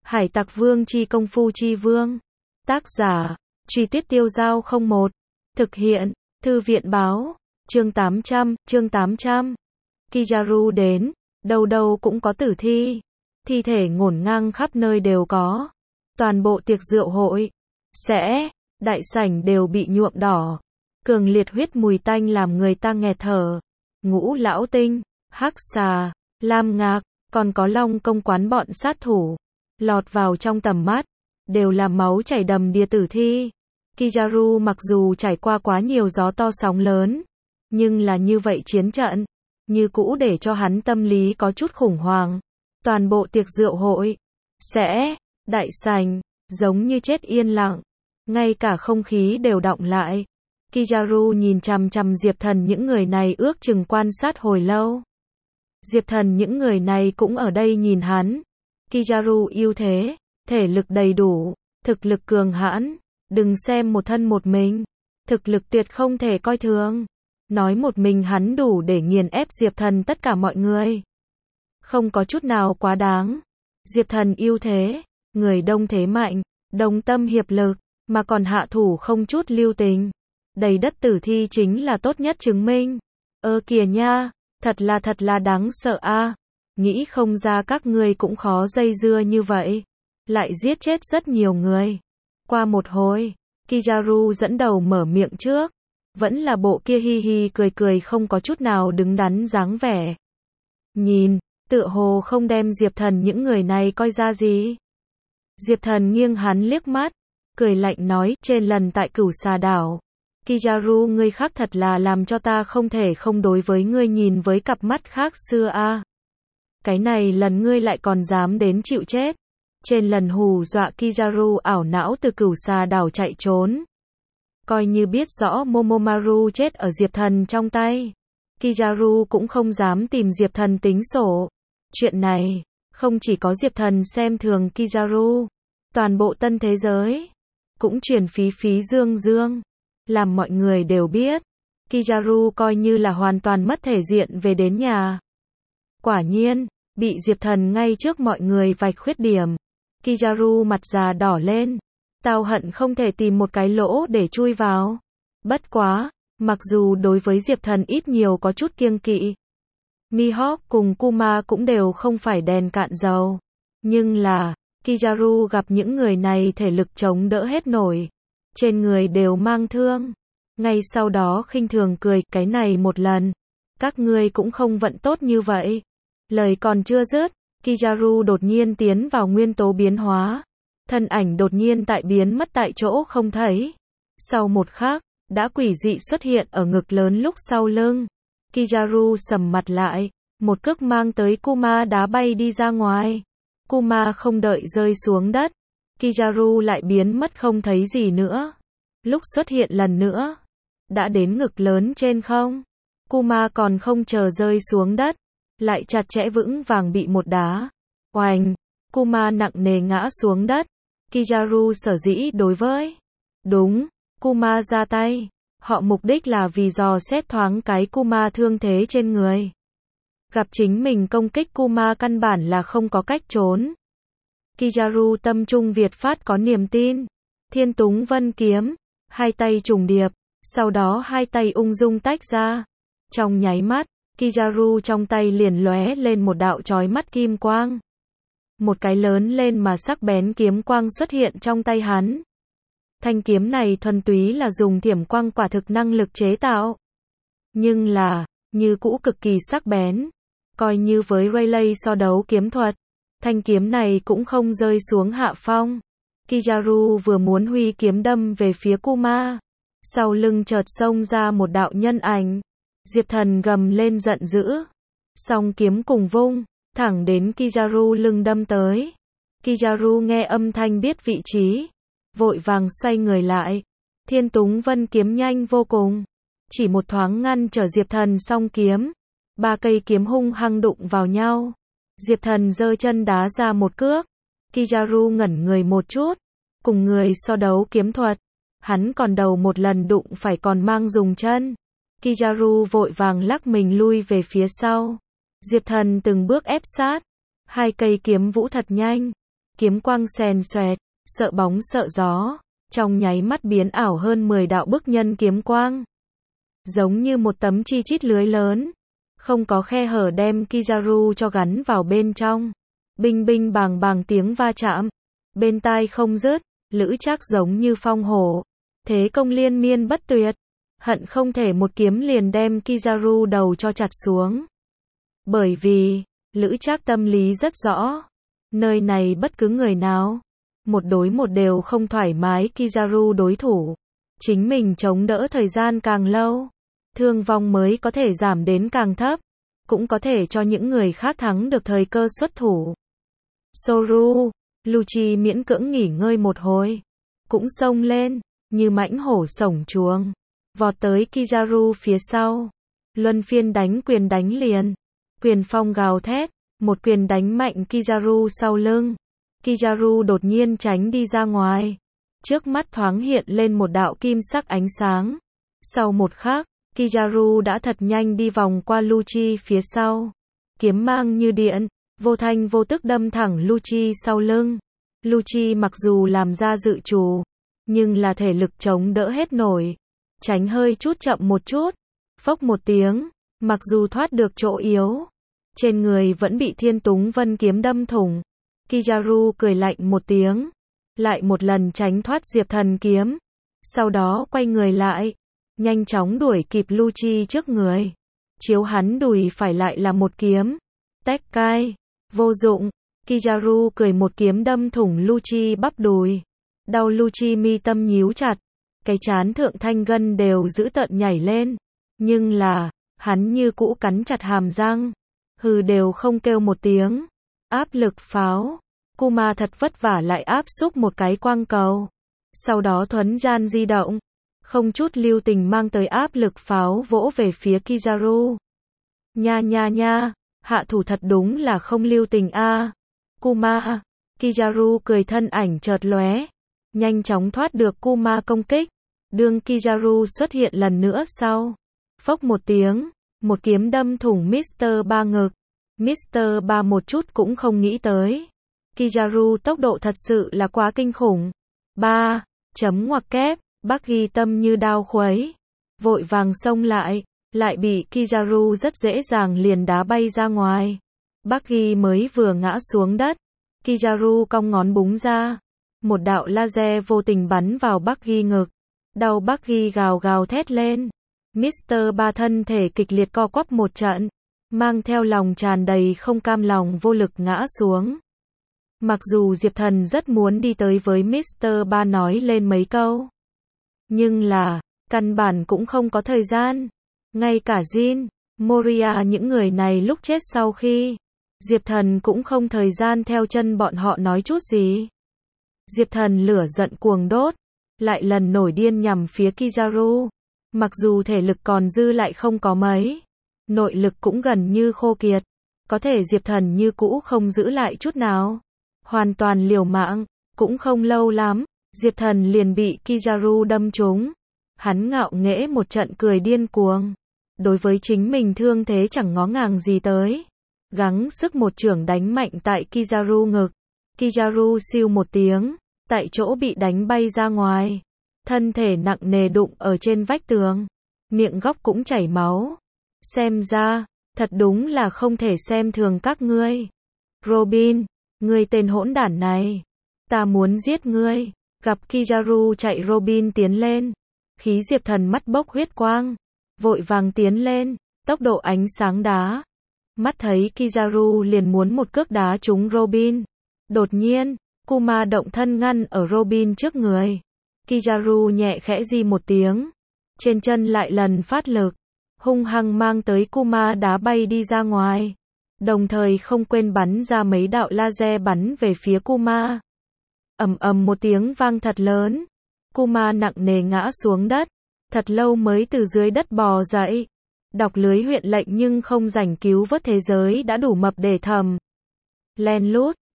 Hải Tặc Vương chi công phu chi vương. Tác giả, Truy Tuyết Tiêu Giao 01. Thực hiện, Thư viện báo. Chương 800. Kizaru đến, đâu đâu cũng có tử thi. Thi thể ngổn ngang khắp nơi đều có. Toàn bộ tiệc rượu hội, đại sảnh đều bị nhuộm đỏ. Cường liệt huyết mùi tanh làm người ta nghẹt thở. Ngũ lão tinh, hắc xà, lam ngạc, còn có long công quán bọn sát thủ. Lọt vào trong tầm mắt, đều là máu chảy đầm đìa tử thi. Kizaru mặc dù trải qua quá nhiều gió to sóng lớn, nhưng là như vậy chiến trận, như cũ để cho hắn tâm lý có chút khủng hoảng. Toàn bộ tiệc rượu hội, đại sảnh, giống như chết yên lặng, ngay cả không khí đều đọng lại. Kizaru nhìn chằm chằm Diệp Thần những người này ước chừng quan sát hồi lâu. Diệp Thần những người này cũng ở đây nhìn hắn. Kizaru ưu thế, thể lực đầy đủ, thực lực cường hãn, đừng xem một thân một mình, thực lực tuyệt không thể coi thường. Nói một mình hắn đủ để nghiền ép Diệp Thần tất cả mọi người. Không có chút nào quá đáng. Diệp Thần ưu thế, người đông thế mạnh, đồng tâm hiệp lực, mà còn hạ thủ không chút lưu tình. Đầy đất tử thi chính là tốt nhất chứng minh. Kìa nha, thật là đáng sợ a. Nghĩ không ra các ngươi cũng khó dây dưa như vậy. Lại giết chết rất nhiều người. Qua một hồi, Kizaru dẫn đầu mở miệng trước. Vẫn là bộ kia hi hi cười không có chút nào đứng đắn dáng vẻ. Nhìn, tựa hồ không đem Diệp Thần những người này coi ra gì. Diệp Thần nghiêng hắn liếc mắt, cười lạnh nói, trên lần tại Cửu Xà Đảo, Kizaru ngươi khác thật là làm cho ta không thể không đối với ngươi nhìn với cặp mắt khác xưa a. Cái này lần ngươi lại còn dám đến chịu chết. Trên lần hù dọa Kizaru ảo não từ Cửu Xà Đảo chạy trốn. Coi như biết rõ Momomaru chết ở Diệp Thần trong tay, Kizaru cũng không dám tìm Diệp Thần tính sổ. Chuyện này, không chỉ có Diệp Thần xem thường Kizaru, toàn bộ tân thế giới cũng truyền phí dương. Làm mọi người đều biết, Kizaru coi như là hoàn toàn mất thể diện về đến nhà. Quả nhiên, bị Diệp Thần ngay trước mọi người vạch khuyết điểm. Kizaru mặt già đỏ lên. Tao hận không thể tìm một cái lỗ để chui vào. Bất quá, mặc dù đối với Diệp Thần ít nhiều có chút kiêng kỵ, Mihawk cùng Kuma cũng đều không phải đèn cạn dầu. Nhưng là, Kizaru gặp những người này thể lực chống đỡ hết nổi. Trên người đều mang thương. Ngay sau đó khinh thường cười, cái này một lần, các ngươi cũng không vận tốt như vậy. Lời còn chưa dứt, Kizaru đột nhiên tiến vào nguyên tố biến hóa. Thân ảnh đột nhiên biến mất tại chỗ không thấy. Sau một khắc, đã quỷ dị xuất hiện ở ngực lớn lúc sau lưng. Kizaru sầm mặt lại, một cước mang tới Kuma đá bay đi ra ngoài. Kuma không đợi rơi xuống đất, Kizaru lại biến mất không thấy gì nữa. Lúc xuất hiện lần nữa, đã đến ngực lớn trên không. Kuma còn không chờ rơi xuống đất, lại chặt chẽ vững vàng bị một đá. Oành, Kuma nặng nề ngã xuống đất. Kizaru sở dĩ đối với Kuma ra tay, họ mục đích là vì dò xét thoáng cái Kuma thương thế trên người. Gặp chính mình công kích Kuma căn bản là không có cách trốn. Kizaru tâm trung Việt phát có niềm tin. Thiên Túng Vân Kiếm, hai tay trùng điệp, sau đó hai tay ung dung tách ra. Trong nháy mắt, Kizaru trong tay liền lóe lên một đạo chói mắt kim quang. Một cái lớn lên mà sắc bén kiếm quang xuất hiện trong tay hắn. Thanh kiếm này thuần túy là dùng thiểm quang quả thực năng lực chế tạo. Nhưng là, như cũ cực kỳ sắc bén. Coi như với Rayleigh so đấu kiếm thuật, thanh kiếm này cũng không rơi xuống hạ phong. Kizaru vừa muốn huy kiếm đâm về phía Kuma, sau lưng chợt xông ra một đạo nhân ảnh. Diệp Thần gầm lên giận dữ, song kiếm cùng vung, thẳng đến Kizaru lưng đâm tới. Kizaru nghe âm thanh biết vị trí, vội vàng xoay người lại. Thiên Túng Vân Kiếm nhanh vô cùng, chỉ một thoáng ngăn trở Diệp Thần song kiếm. Ba cây kiếm hung hăng đụng vào nhau. Diệp Thần giơ chân đá ra một cước. Kizaru ngẩn người một chút, cùng người so đấu kiếm thuật, hắn còn đầu một lần đụng phải còn mang dùng chân. Kizaru vội vàng lắc mình lui về phía sau. Diệp Thần từng bước ép sát, hai cây kiếm vũ thật nhanh, kiếm quang xèn xoẹt, sợ bóng sợ gió, trong nháy mắt biến ảo hơn 10 đạo bức nhân kiếm quang. Giống như một tấm chi chít lưới lớn, không có khe hở đem Kizaru cho gắn vào bên trong. Binh binh bàng bàng tiếng va chạm, bên tai không dứt, Lữ Trác giống như phong hổ, thế công liên miên bất tuyệt, hận không thể một kiếm liền đem Kizaru đầu cho chặt xuống. Bởi vì, Lữ Trác tâm lý rất rõ, nơi này bất cứ người nào, một đối một đều không thoải mái Kizaru đối thủ. Chính mình chống đỡ thời gian càng lâu, thương vong mới có thể giảm đến càng thấp, cũng có thể cho những người khác thắng được thời cơ xuất thủ. Soru, Lucci miễn cưỡng nghỉ ngơi một hồi, cũng xông lên, như mãnh hổ sổng chuồng, vọt tới Kizaru phía sau, luân phiên đánh quyền đánh liền, quyền phong gào thét, một quyền đánh mạnh Kizaru sau lưng. Kizaru đột nhiên tránh đi ra ngoài, trước mắt thoáng hiện lên một đạo kim sắc ánh sáng. Sau một khắc, Kizaru đã thật nhanh đi vòng qua Lucci phía sau, kiếm mang như điện, vô thanh vô tức đâm thẳng Lucci sau lưng. Lucci mặc dù làm ra dự trù, nhưng là thể lực chống đỡ hết nổi, tránh hơi chút chậm một chút, phốc một tiếng, mặc dù thoát được chỗ yếu, trên người vẫn bị Thiên Túng Vân kiếm đâm thủng. Kizaru cười lạnh một tiếng, lại một lần tránh thoát Diệp Thần kiếm, sau đó quay người lại, nhanh chóng đuổi kịp Lucci trước người, chiếu hắn đùi phải lại là một kiếm, tách cai, vô dụng. Kizaru cười một kiếm đâm thủng Lucci bắp đùi, đau Lucci mi tâm nhíu chặt, cái trán thượng thanh gân đều dữ tợn nhảy lên, nhưng là, hắn như cũ cắn chặt hàm răng, hừ đều không kêu một tiếng. Áp lực pháo, Kuma thật vất vả lại áp xúc một cái quang cầu, sau đó thuấn gian di động, không chút lưu tình mang tới áp lực pháo vỗ về phía Kizaru. Nha nha nha, hạ thủ thật đúng là không lưu tình a. Kuma, Kizaru cười thân ảnh chợt lóe, nhanh chóng thoát được Kuma công kích. Đương Kizaru xuất hiện lần nữa sau, phốc một tiếng, một kiếm đâm thủng Mr. Ba ngực. Mr. Ba một chút cũng không nghĩ tới, Kizaru tốc độ thật sự là quá kinh khủng. Ngoặc kép, Bắc Ghi tâm như đao khuấy, vội vàng xông lại bị Kizaru rất dễ dàng liền đá bay ra ngoài. Bắc Ghi mới vừa ngã xuống đất, Kizaru cong ngón búng ra, một đạo laser vô tình bắn vào Bắc Ghi ngực, đau Bắc Ghi gào gào thét lên. Mr. Ba thân thể kịch liệt co quắp một trận, mang theo lòng tràn đầy không cam lòng vô lực ngã xuống. Mặc dù Diệp Thần rất muốn đi tới với Mr. Ba nói lên mấy câu, nhưng là, căn bản cũng không có thời gian. Ngay cả Jin, Moria những người này lúc chết sau khi, Diệp Thần cũng không thời gian theo chân bọn họ nói chút gì. Diệp Thần lửa giận cuồng đốt, lại lần nổi điên nhằm phía Kizaru. Mặc dù thể lực còn dư lại không có mấy, nội lực cũng gần như khô kiệt, có thể Diệp Thần như cũ không giữ lại chút nào, hoàn toàn liều mạng. Cũng không lâu lắm, Diệp Thần liền bị Kizaru đâm trúng. Hắn ngạo nghễ một trận cười điên cuồng, đối với chính mình thương thế chẳng ngó ngàng gì tới, gắng sức một chưởng đánh mạnh tại Kizaru ngực. Kizaru siêu một tiếng, tại chỗ bị đánh bay ra ngoài, thân thể nặng nề đụng ở trên vách tường, miệng góc cũng chảy máu. Xem ra, thật đúng là không thể xem thường các ngươi. Robin, ngươi tên hỗn đản này, ta muốn giết ngươi. Gặp Kizaru chạy, Robin tiến lên, khí Diệp Thần mắt bốc huyết quang, vội vàng tiến lên, tốc độ ánh sáng đá. Mắt thấy Kizaru liền muốn một cước đá trúng Robin. Đột nhiên, Kuma động thân ngăn ở Robin trước người. Kizaru nhẹ khẽ di một tiếng, trên chân lại lần phát lực, hung hăng mang tới Kuma đá bay đi ra ngoài, đồng thời không quên bắn ra mấy đạo laser bắn về phía Kuma. Ầm ầm một tiếng vang thật lớn, Kuma nặng nề ngã xuống đất, thật lâu mới từ dưới đất bò dậy. Đọc lưới huyện lệnh nhưng không rảnh cứu vớt thế giới đã đủ mập để thầm. Len lút.